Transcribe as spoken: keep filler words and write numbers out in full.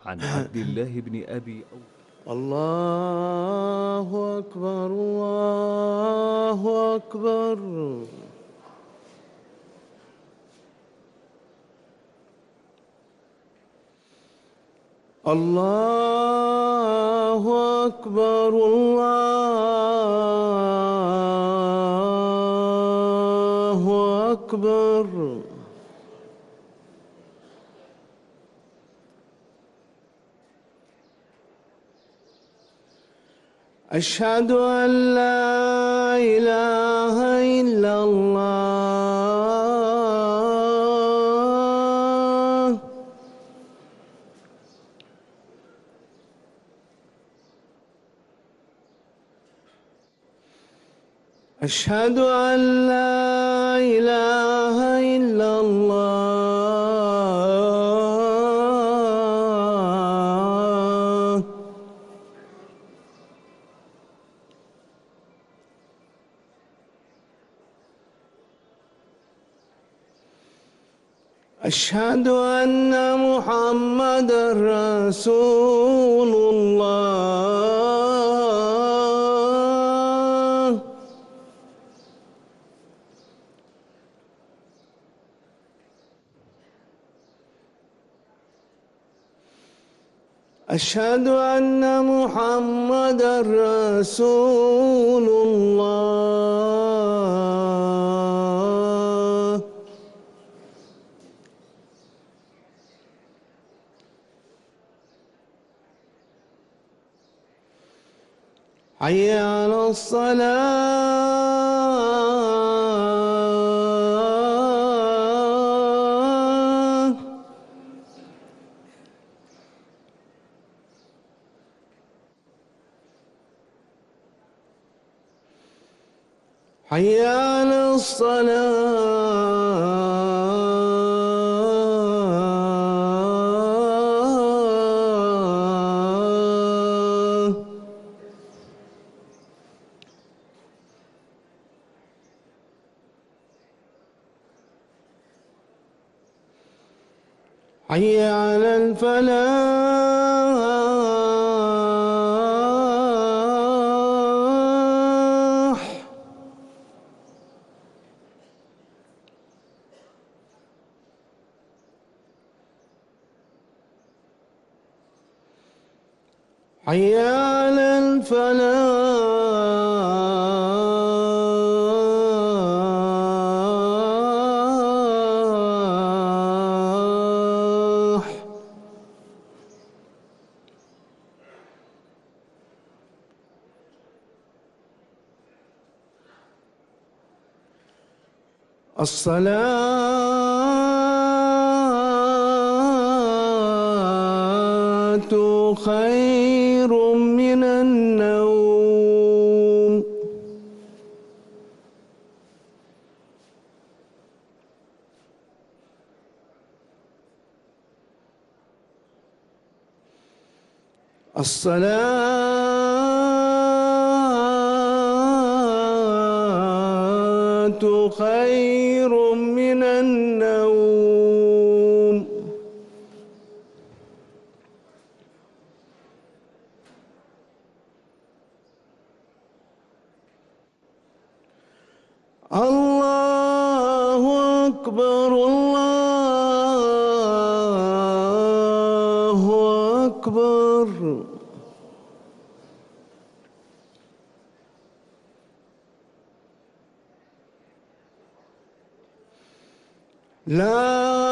عن عبد الله بن أبي أوفى. الله أكبر الله أكبر. الله أكبر الله أكبر. أشهد أن لا إله إلا الله. أشهد أن لا إله إلا الله. أشهد أن محمدًا رسول الله. أشهد أن محمدًا رسول الله. حي على الصلاة. حي على الصلاة. حي على الفلاح. حي على الفلاح. الصلاة خير من النوم. الصلاة خير من النوم. الله أكبر الله أكبر. لا